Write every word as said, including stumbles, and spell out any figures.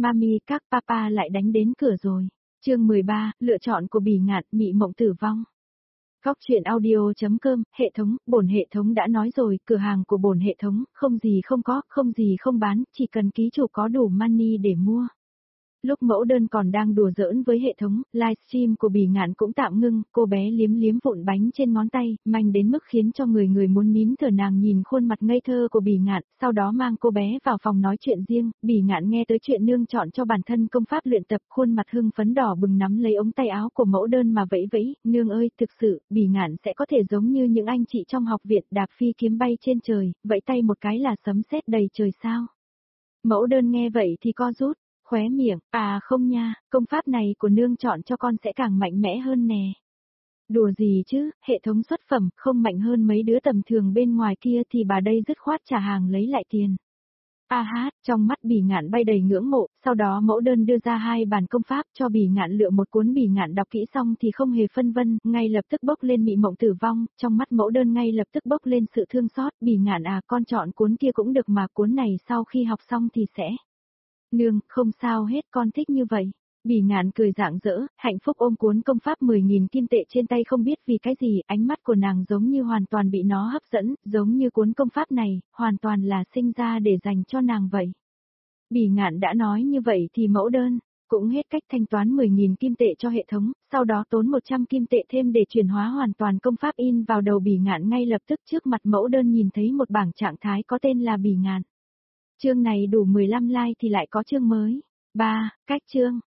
Mami các papa lại đánh đến cửa rồi. Chương mười ba, lựa chọn của Bỉ Ngạn, Mị Mộng Tử Vong. Góc truyện audio.com, hệ thống, bổn hệ thống đã nói rồi, cửa hàng của bổn hệ thống, không gì không có, không gì không bán, chỉ cần ký chủ có đủ money để mua. Lúc mẫu đơn còn đang đùa giỡn với hệ thống, livestream của Bỉ Ngạn cũng tạm ngưng, cô bé liếm liếm vụn bánh trên ngón tay, manh đến mức khiến cho người người muốn nín thở. Nàng nhìn khuôn mặt ngây thơ của Bỉ Ngạn, sau đó mang cô bé vào phòng nói chuyện riêng. Bỉ Ngạn nghe tới chuyện nương chọn cho bản thân công pháp luyện tập, khuôn mặt hưng phấn đỏ bừng nắm lấy ống tay áo của mẫu đơn mà vẫy vẫy. Nương ơi, thực sự, Bỉ Ngạn sẽ có thể giống như những anh chị trong học viện đạp phi kiếm bay trên trời, vẫy tay một cái là sấm sét đầy trời sao? Mẫu đơn nghe vậy thì co rút. Khóe miệng, à không nha, công pháp này của nương chọn cho con sẽ càng mạnh mẽ hơn nè. Đùa gì chứ, hệ thống xuất phẩm, không mạnh hơn mấy đứa tầm thường bên ngoài kia thì bà đây dứt khoát trả hàng lấy lại tiền. A hát, trong mắt Bỉ Ngạn bay đầy ngưỡng mộ, sau đó mẫu đơn đưa ra hai bản công pháp cho Bỉ Ngạn lựa một cuốn. Bỉ Ngạn đọc kỹ xong thì không hề phân vân, ngay lập tức bốc lên Mị Mộng Tử Vong, trong mắt mẫu đơn ngay lập tức bốc lên sự thương xót. Bỉ Ngạn à, con chọn cuốn kia cũng được mà cuốn này sau khi học xong thì sẽ... Nương, không sao hết, con thích như vậy. Bỉ Ngạn cười rạng rỡ, hạnh phúc ôm cuốn công pháp mười nghìn kim tệ trên tay, không biết vì cái gì, ánh mắt của nàng giống như hoàn toàn bị nó hấp dẫn, giống như cuốn công pháp này, hoàn toàn là sinh ra để dành cho nàng vậy. Bỉ Ngạn đã nói như vậy thì mẫu đơn, cũng hết cách thanh toán mười nghìn kim tệ cho hệ thống, sau đó tốn một trăm kim tệ thêm để chuyển hóa hoàn toàn công pháp in vào đầu Bỉ Ngạn. Ngay lập tức trước mặt mẫu đơn nhìn thấy một bảng trạng thái có tên là Bỉ Ngạn. Chương này đủ mười lăm like thì lại có chương mới. ba. Cách chương.